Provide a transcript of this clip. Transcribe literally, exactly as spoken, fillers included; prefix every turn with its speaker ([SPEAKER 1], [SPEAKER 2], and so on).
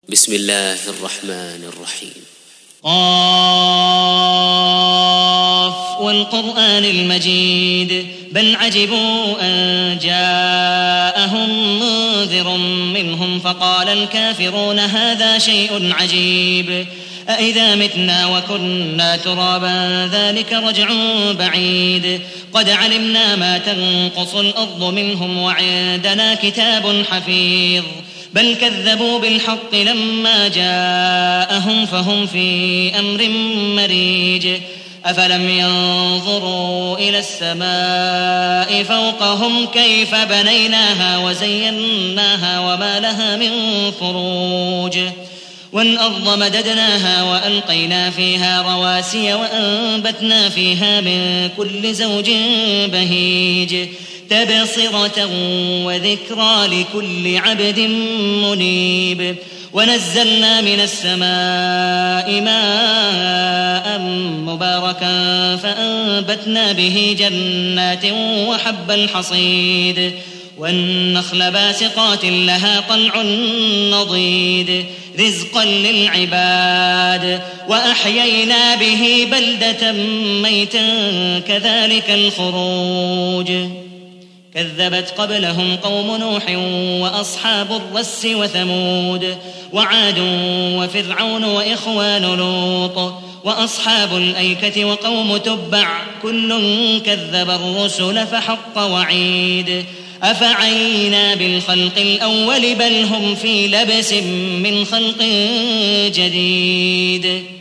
[SPEAKER 1] بسم الله الرحمن الرحيم.
[SPEAKER 2] قاف والقرآن المجيد بل عجبوا أن جاءهم منذر منهم فقال الكافرون هذا شيء عجيب أإذا متنا وكنا ترابا ذلك رجع بعيد قد علمنا ما تنقص الأرض منهم وعندنا كتاب حفيظ بل كذبوا بالحق لما جاءهم فهم في أمر مريج أفلم ينظروا إلى السماء فوقهم كيف بنيناها وزيناها وما لها من فروج والأرض مددناها وألقينا فيها رواسي وأنبتنا فيها من كل زوج بهيج تبصرة وذكرى لكل عبد منيب ونزلنا من السماء ماء مباركا فأنبتنا به جنات وحب الحصيد والنخل باسقات لها طلع نضيد رزقا للعباد وأحيينا به بلدة ميتا كذلك الخروج كذبت قبلهم قوم نوح وأصحاب الرس وثمود وعاد وفرعون وإخوان لوط وأصحاب الأيكة وقوم تبع كل كذب الرسل فحق وعيد أفعينا بالخلق الأول بل هم في لبس من خلق جديد.